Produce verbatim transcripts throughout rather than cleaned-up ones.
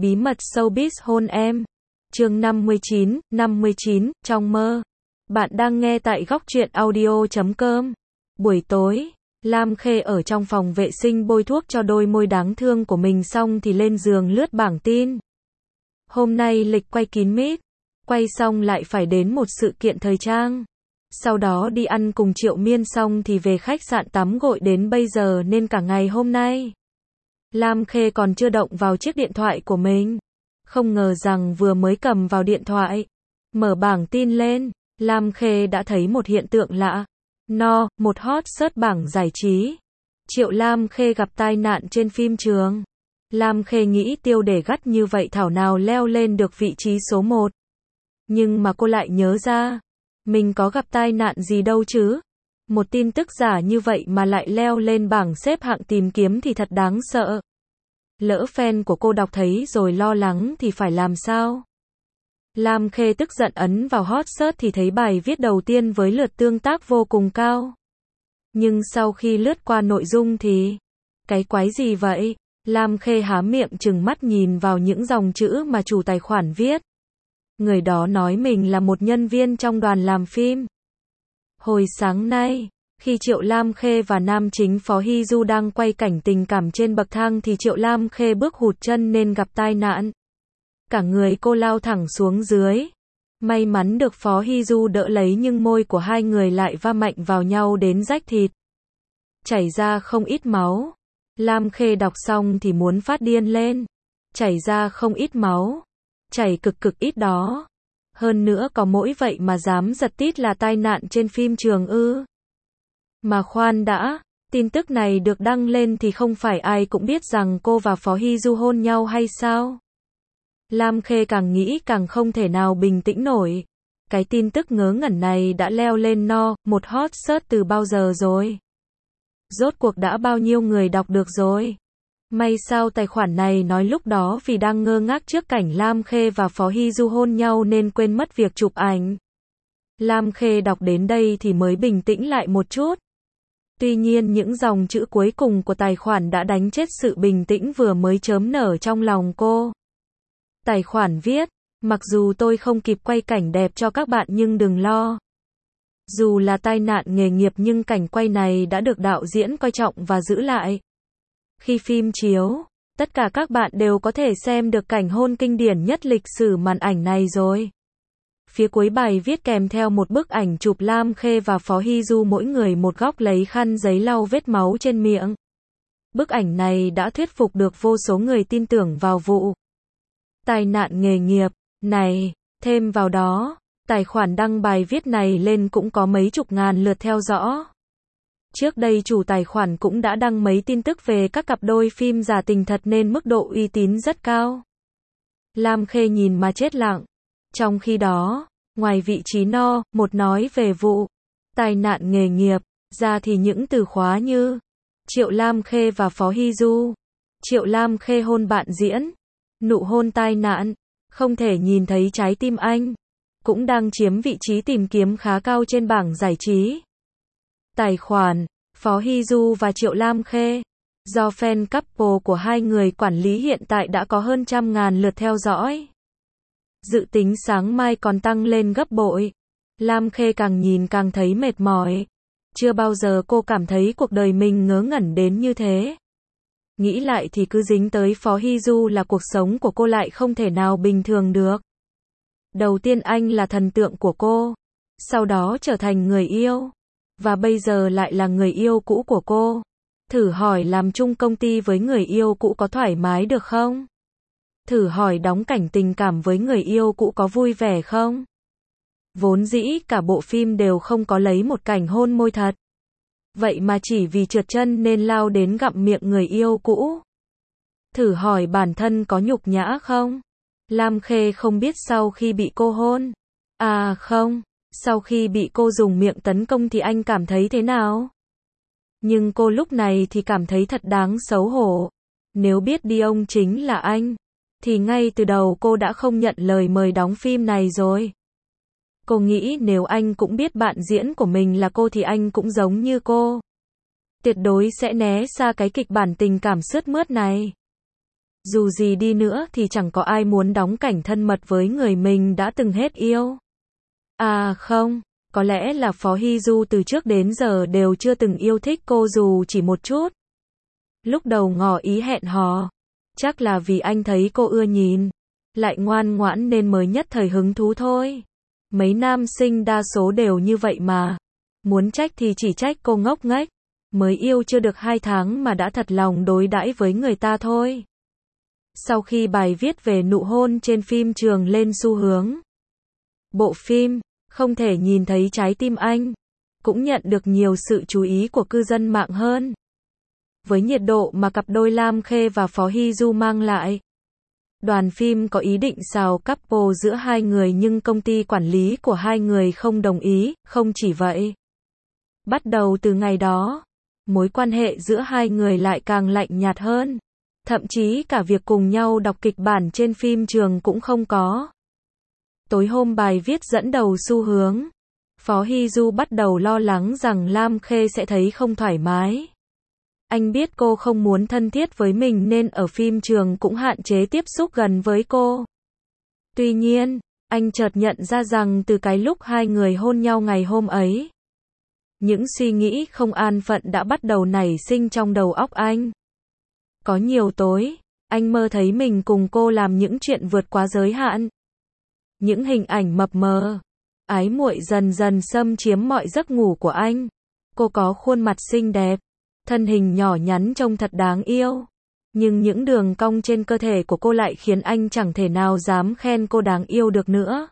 Bí mật showbiz hôn em. Chương năm mươi chín, năm mươi chín, trong mơ. Bạn đang nghe tại góc truyện audio chấm com. Buổi tối, Lam Khê ở trong phòng vệ sinh bôi thuốc cho đôi môi đáng thương của mình xong thì lên giường lướt bảng tin. Hôm nay lịch quay kín mít. Quay xong lại phải đến một sự kiện thời trang. Sau đó đi ăn cùng Triệu Miên xong thì về khách sạn tắm gội đến bây giờ nên cả ngày hôm nay Lam Khê còn chưa động vào chiếc điện thoại của mình. Không ngờ rằng vừa mới cầm vào điện thoại, mở bảng tin lên, Lam Khê đã thấy một hiện tượng lạ. No, một hot search bảng giải trí. Triệu Lam Khê gặp tai nạn trên phim trường. Lam Khê nghĩ tiêu đề gắt như vậy thảo nào leo lên được vị trí số một. Nhưng mà cô lại nhớ ra, mình có gặp tai nạn gì đâu chứ. Một tin tức giả như vậy mà lại leo lên bảng xếp hạng tìm kiếm thì thật đáng sợ. Lỡ fan của cô đọc thấy rồi lo lắng thì phải làm sao? Lam Khê tức giận ấn vào hot search thì thấy bài viết đầu tiên với lượt tương tác vô cùng cao. Nhưng sau khi lướt qua nội dung thì, cái quái gì vậy? Lam Khê há miệng trừng mắt nhìn vào những dòng chữ mà chủ tài khoản viết. Người đó nói mình là một nhân viên trong đoàn làm phim. Hồi sáng nay, khi Triệu Lam Khê và nam chính Phó Hy Du đang quay cảnh tình cảm trên bậc thang thì Triệu Lam Khê bước hụt chân nên gặp tai nạn. Cả người cô lao thẳng xuống dưới. May mắn được Phó Hy Du đỡ lấy nhưng môi của hai người lại va mạnh vào nhau đến rách thịt. Chảy ra không ít máu. Lam Khê đọc xong thì muốn phát điên lên. Chảy ra không ít máu. Chảy cực cực ít đó. Hơn nữa có mỗi vậy mà dám giật tít là tai nạn trên phim trường ư. Mà khoan đã, tin tức này được đăng lên thì không phải ai cũng biết rằng cô và Phó Hy Du hôn nhau hay sao? Lam Khê càng nghĩ càng không thể nào bình tĩnh nổi. Cái tin tức ngớ ngẩn này đã leo lên no, một hot search từ bao giờ rồi? Rốt cuộc đã bao nhiêu người đọc được rồi? May sao tài khoản này nói lúc đó vì đang ngơ ngác trước cảnh Lam Khê và Phó Hy Du hôn nhau nên quên mất việc chụp ảnh. Lam Khê đọc đến đây thì mới bình tĩnh lại một chút. Tuy nhiên những dòng chữ cuối cùng của tài khoản đã đánh chết sự bình tĩnh vừa mới chớm nở trong lòng cô. Tài khoản viết, mặc dù tôi không kịp quay cảnh đẹp cho các bạn nhưng đừng lo. Dù là tai nạn nghề nghiệp nhưng cảnh quay này đã được đạo diễn coi trọng và giữ lại. Khi phim chiếu, tất cả các bạn đều có thể xem được cảnh hôn kinh điển nhất lịch sử màn ảnh này rồi. Phía cuối bài viết kèm theo một bức ảnh chụp Lam Khê và Phó Hy Du mỗi người một góc lấy khăn giấy lau vết máu trên miệng. Bức ảnh này đã thuyết phục được vô số người tin tưởng vào vụ tai nạn nghề nghiệp này. Thêm vào đó, tài khoản đăng bài viết này lên cũng có mấy chục ngàn lượt theo dõi. Trước đây chủ tài khoản cũng đã đăng mấy tin tức về các cặp đôi phim giả tình thật nên mức độ uy tín rất cao. Lam Khê nhìn mà chết lặng. Trong khi đó, ngoài vị trí no, một nói về vụ tai nạn nghề nghiệp, ra thì những từ khóa như Triệu Lam Khê và Phó Hy Du, Triệu Lam Khê hôn bạn diễn, nụ hôn tai nạn, không thể nhìn thấy trái tim anh, cũng đang chiếm vị trí tìm kiếm khá cao trên bảng giải trí. Tài khoản Phó Hy Du và Triệu Lam Khê, do fan couple của hai người quản lý hiện tại đã có hơn trăm ngàn lượt theo dõi. Dự tính sáng mai còn tăng lên gấp bội. Lam Khê càng nhìn càng thấy mệt mỏi. Chưa bao giờ cô cảm thấy cuộc đời mình ngớ ngẩn đến như thế. Nghĩ lại thì cứ dính tới Phó Hy Du là cuộc sống của cô lại không thể nào bình thường được. Đầu tiên anh là thần tượng của cô, sau đó trở thành người yêu, và bây giờ lại là người yêu cũ của cô. Thử hỏi làm chung công ty với người yêu cũ có thoải mái được không? Thử hỏi đóng cảnh tình cảm với người yêu cũ có vui vẻ không? Vốn dĩ cả bộ phim đều không có lấy một cảnh hôn môi thật. Vậy mà chỉ vì trượt chân nên lao đến gặm miệng người yêu cũ. Thử hỏi bản thân có nhục nhã không? Lam Khê không biết sau khi bị cô hôn. À không, sau khi bị cô dùng miệng tấn công thì anh cảm thấy thế nào? Nhưng cô lúc này thì cảm thấy thật đáng xấu hổ. Nếu biết đi ông chính là anh, thì ngay từ đầu cô đã không nhận lời mời đóng phim này rồi. Cô nghĩ nếu anh cũng biết bạn diễn của mình là cô thì anh cũng giống như cô. Tuyệt đối sẽ né xa cái kịch bản tình cảm sướt mướt này. Dù gì đi nữa thì chẳng có ai muốn đóng cảnh thân mật với người mình đã từng hết yêu. À không, có lẽ là Phó Hy Du từ trước đến giờ đều chưa từng yêu thích cô dù chỉ một chút. Lúc đầu ngỏ ý hẹn hò, chắc là vì anh thấy cô ưa nhìn, lại ngoan ngoãn nên mới nhất thời hứng thú thôi. Mấy nam sinh đa số đều như vậy mà. Muốn trách thì chỉ trách cô ngốc nghếch, mới yêu chưa được hai tháng mà đã thật lòng đối đãi với người ta thôi. Sau khi bài viết về nụ hôn trên phim trường lên xu hướng, bộ phim Không thể nhìn thấy trái tim anh cũng nhận được nhiều sự chú ý của cư dân mạng hơn. Với nhiệt độ mà cặp đôi Lam Khê và Phó Hy Du mang lại, đoàn phim có ý định xào couple giữa hai người nhưng công ty quản lý của hai người không đồng ý. Không chỉ vậy, bắt đầu từ ngày đó, mối quan hệ giữa hai người lại càng lạnh nhạt hơn. Thậm chí cả việc cùng nhau đọc kịch bản trên phim trường cũng không có. Tối hôm bài viết dẫn đầu xu hướng, Phó Hy Du bắt đầu lo lắng rằng Lam Khê sẽ thấy không thoải mái. Anh biết cô không muốn thân thiết với mình nên ở phim trường cũng hạn chế tiếp xúc gần với cô. Tuy nhiên, anh chợt nhận ra rằng từ cái lúc hai người hôn nhau ngày hôm ấy, những suy nghĩ không an phận đã bắt đầu nảy sinh trong đầu óc anh. Có nhiều tối, anh mơ thấy mình cùng cô làm những chuyện vượt quá giới hạn. Những hình ảnh mập mờ, ái muội dần dần xâm chiếm mọi giấc ngủ của anh. Cô có khuôn mặt xinh đẹp, thân hình nhỏ nhắn trông thật đáng yêu. Nhưng những đường cong trên cơ thể của cô lại khiến anh chẳng thể nào dám khen cô đáng yêu được nữa.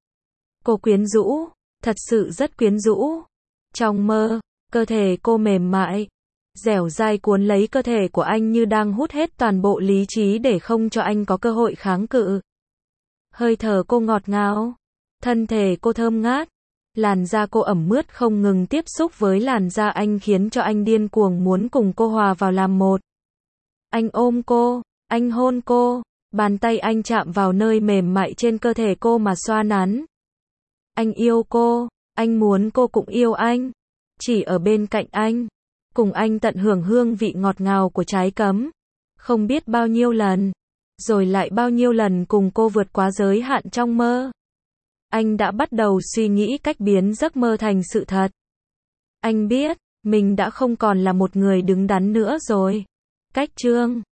Cô quyến rũ, thật sự rất quyến rũ. Trong mơ, cơ thể cô mềm mại, dẻo dai cuốn lấy cơ thể của anh như đang hút hết toàn bộ lý trí để không cho anh có cơ hội kháng cự. Hơi thở cô ngọt ngào, thân thể cô thơm ngát, làn da cô ẩm mướt không ngừng tiếp xúc với làn da anh khiến cho anh điên cuồng muốn cùng cô hòa vào làm một. Anh ôm cô, anh hôn cô, bàn tay anh chạm vào nơi mềm mại trên cơ thể cô mà xoa nắn. Anh yêu cô, anh muốn cô cũng yêu anh, chỉ ở bên cạnh anh, cùng anh tận hưởng hương vị ngọt ngào của trái cấm. Không biết bao nhiêu lần, rồi lại bao nhiêu lần cùng cô vượt quá giới hạn trong mơ. Anh đã bắt đầu suy nghĩ cách biến giấc mơ thành sự thật. Anh biết, mình đã không còn là một người đứng đắn nữa rồi. Cách chương